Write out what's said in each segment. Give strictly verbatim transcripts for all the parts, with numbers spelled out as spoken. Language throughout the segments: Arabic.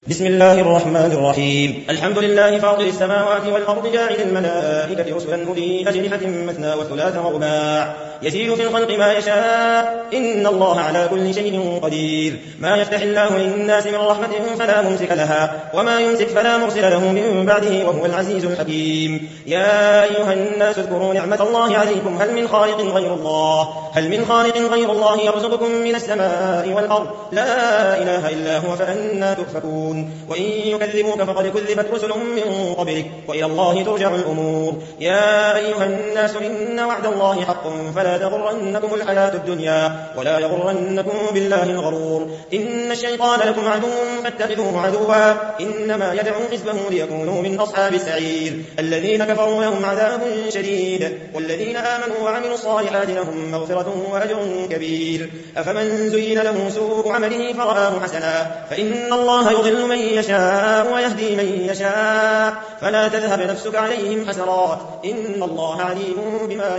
بسم الله الرحمن الرحيم. الحمد لله فاطر السماوات والأرض جاعل الملائكة رسلا أولي أجنحة مثنى وثلاث ورباع يزيد في الخلق ما يشاء إن الله على كل شيء قدير. ما يفتح الله للناس من رحمة فلا ممسك لها وما يمسك فلا مرسل له من بعده وهو العزيز الحكيم. يا أيها الناس اذكروا نعمة الله عليكم هل من خالق غير الله هل من خالق غير الله يرزقكم من السماء والأرض لا إله إلا هو فأنى تؤفكون. وإن يكذبوك فقد كذبت رسل من قبلك وإلى الله ترجع الأمور. يا أيها الناس إن وعد الله حق فلا تغرنكم الحياة الدنيا ولا يغرنكم بالله الغرور. إن الشيطان لكم عدو فاتخذوه عدوا إنما يدعو حزبه ليكونوا من أصحاب السعير. الذين كفروا لهم عذاب شديد والذين آمنوا وعملوا الصالحات لهم مغفرة وأجر كبير. أفمن زين له سوء عمله فرآه حسنا فإن الله يضل من يشاء ويهدي من يشاء فلا تذهب نفسك عليهم حسرات إن الله عليم بما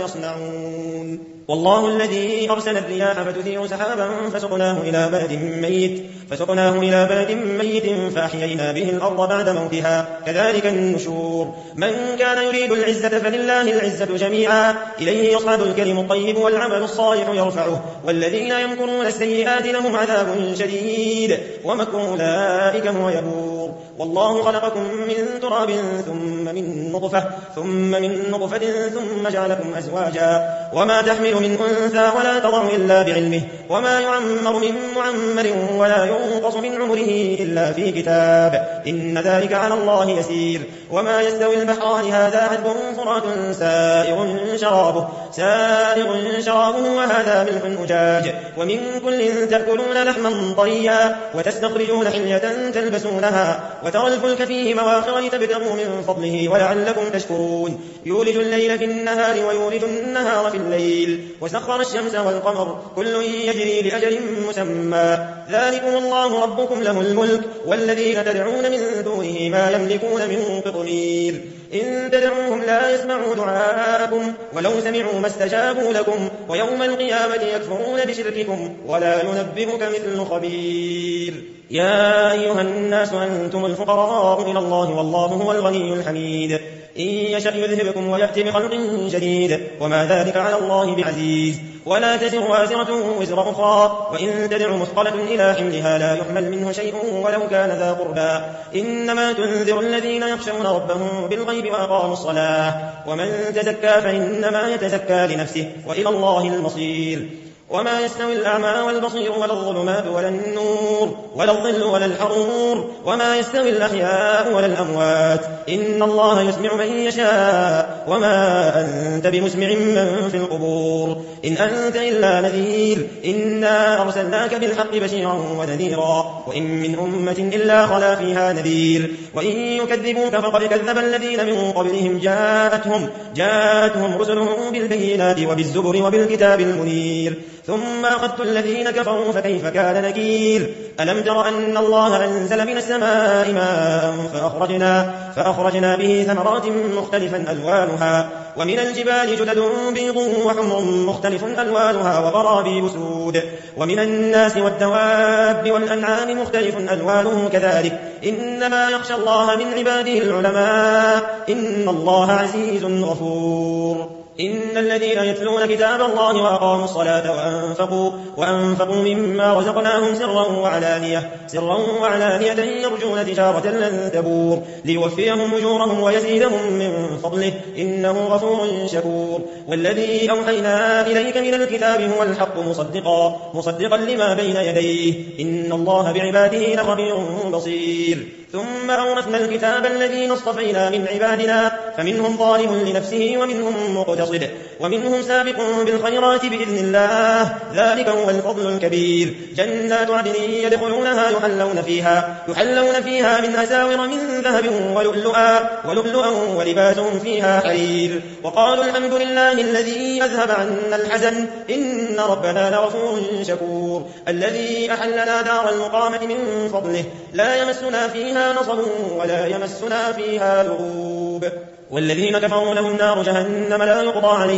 يصنعون. والله الذي أرسل الرياح فتثير سحابا فسقناه إلى بلد ميت فسقناه إلى بلد ميت فأحيينا به الأرض بعد موتها كذلك النشور. من كان يريد العزة فلله العزة جميعا إليه يصعد الكلم الطيب والعمل الصالح يرفعه والذين يمكرون السيئات لهم عذاب شديد ومكر أولئك هو يبور. والله خلقكم من تراب ثم من نطفة ثم من نطفة ثم جعلكم أزواجا وما تحمل من أنثى ولا تضع إلا بعلمه وما يعمر من معمر ولا ينقص من عمره إلا في كتاب إن ذلك على الله يسير. وما يستوي البحران هذا عذب فرات سائغ شرابه سائغ شرابه وهذا ملح أجاج ومن كل تأكلون لحما طريا وتستخرجون حلية تلبسونها وترى الفلك فيه مواخر لتبتغوا من فضله ولعلكم تشكرون. يولج الليل في النهار ويولج النهار في الليل وسخر الشمس والقمر كل يجري لأجل مسمى ذلكم الله ربكم له الملك والذين تدعون من دونه ما يملكون من قطمير. إن تدعوهم لا يسمعوا دعاءكم ولو سمعوا ما استجابوا لكم ويوم القيامة يكفرون بشرككم ولا ينبئك مثل خبير. يا أيها الناس أنتم الفقراء إلى الله والله هو الغني الحميد. إن يشأ يذهبكم ويأتي بخلق جديد وما ذلك على الله بعزيز. ولا تزر وازرة وزر أخرى وإن تدع مثقلة إلى حملها لا يحمل منه شيء ولو كان ذا قربى إنما تنذر الذين يخشون ربهم بالغيب وأقاموا الصلاة ومن تزكى فإنما يتزكى لنفسه وإلى الله المصير. وما يستوي الأعمى والبصير ولا الظلمات ولا النور ولا الظل ولا الحرور وما يستوي الأحياء ولا الأموات إن الله يسمع من يشاء وما أنت بمسمع من في القبور إن أنت إلا نذير إنا أرسلناك بالحق بشيرا ونذيرا وإن من أمة إلا خلا فيها نذير وإن يكذبوك فقد كذب الذين من قبلهم جاءتهم, جاءتهم رسلهم بالبينات وبالزبر وبالكتاب المنير ثم أخذت الذين كفروا فكيف كان نكير. ألم تر أن الله أنزل من السماء ماء فأخرجنا, فأخرجنا به ثمرات مختلفا ألوانها ومن الجبال جدد بيض وحمر مختلف ألوانها وغرابيب سود ومن الناس والدواب والأنعام مختلف ألوانه كذلك إنما يخشى الله من عباده العلماء إن الله عزيز غفور. إن الذين يتلون كتاب الله وأقاموا الصلاة وأنفقوا, وأنفقوا مما رزقناهم سرا وعلانية, سرا وعلانية يرجون تجارة لن تبور ليوفيهم أجورهم ويزيدهم من فضله إنه غفور شكور. والذي أوحينا إليك من الكتاب هو الحق مصدقا, مصدقا لما بين يديه إن الله بعباده لخبير بصير. ثم أورثنا الكتاب الذين اصطفينا من عبادنا فمنهم ظالم لنفسه ومنهم مقتصد ومنهم سابق بالخيرات بإذن الله ذلك هو الفضل الكبير. جنات عدن يدخلونها يحلون فيها, يحلون فيها من أساور من ذهب ولؤلؤا, ولؤلؤا ولباسهم فيها حرير وقالوا الحمد لله الذي أذهب عنا الحزن إن ربنا لغفور شكور. الذي أحلنا دار المقامة من فضله لا يمسنا فيها نصب ولا يمسنا فيها لغوب. والذين كفروا لهم نار جهنم لا يقضى عليهم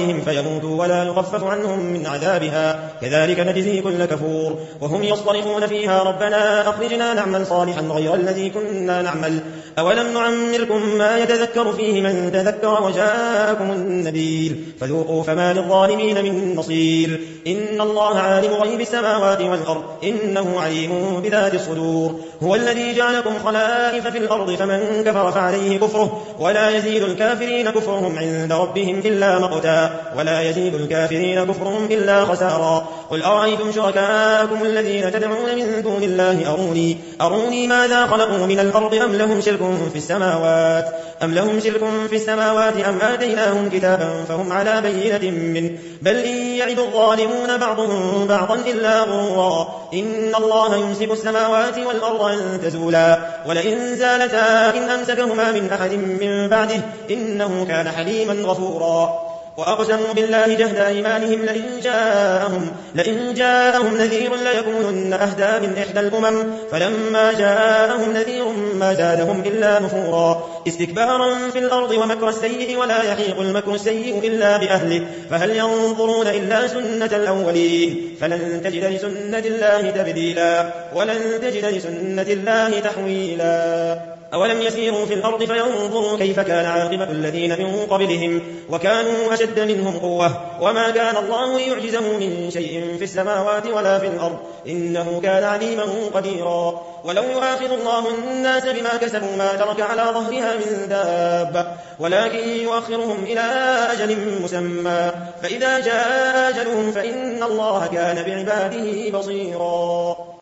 أبصارهم فيموتوا ولا يخفف عنهم من عذابها كذلك نجزي كل كفور وهم يصطرخون فيها ربنا أخرجنا نعمل صالحا غير الذي كنا نعمل أولم نعمركم ما يتذكر فيه من تذكر وجاءكم النذير فذوقوا فما للظالمين من نصير إن الله عالم غيب السماوات والأرض إنه عليم بذات الصدور هو الذي جعلكم خلائف في الأرض فمن كفر فعليه كفره ولا يزيد الكافرين كفرهم عند ربهم إلا مقتا ولا يزيد الكافرين كفرهم إلا خسارا قل أرأيتم شركاءكم الذين تدعون من دون الله أروني, أروني ماذا خلقوا من الأرض أم لهم شرك في السماوات أم لهم شرك في السماوات أم آتيناهم كتابا فهم على بينة منه بل إن يعد الظالمون بعضهم بعضا إلا غرورا إن الله يمسك السماوات والأرض أن تزولا ولئن زالتا إن أمسكهما من أحد من بعده إنه كان حليما غفورا وأقسموا بالله جهد أيمانهم لئن جاءهم, لئن جاءهم نذير ليكونن أهدى من إحدى الأمم فلما جاءهم نذير ما زادهم إلا نفورا استكبارا في الأرض ومكر السيء ولا يحيق المكر السيء إلا بأهله فهل ينظرون إلا سنة الأولين فلن تجد لسنة الله تبديلا ولن تجد لسنة الله تحويلا أولم يسيروا في الأرض فينظروا كيف كان عاقبة الذين من قبلهم وكانوا أشد منهم قوة وما كان الله يعجزه من شيء في السماوات ولا في الأرض إنه كان عليما قديرا ولو يؤاخذ الله الناس بما كسبوا ما ترك على ظهرها من دابة ولكن يؤخرهم إلى أجل مسمى فإذا جاء أجلهم فإن الله كان بعباده بصيرا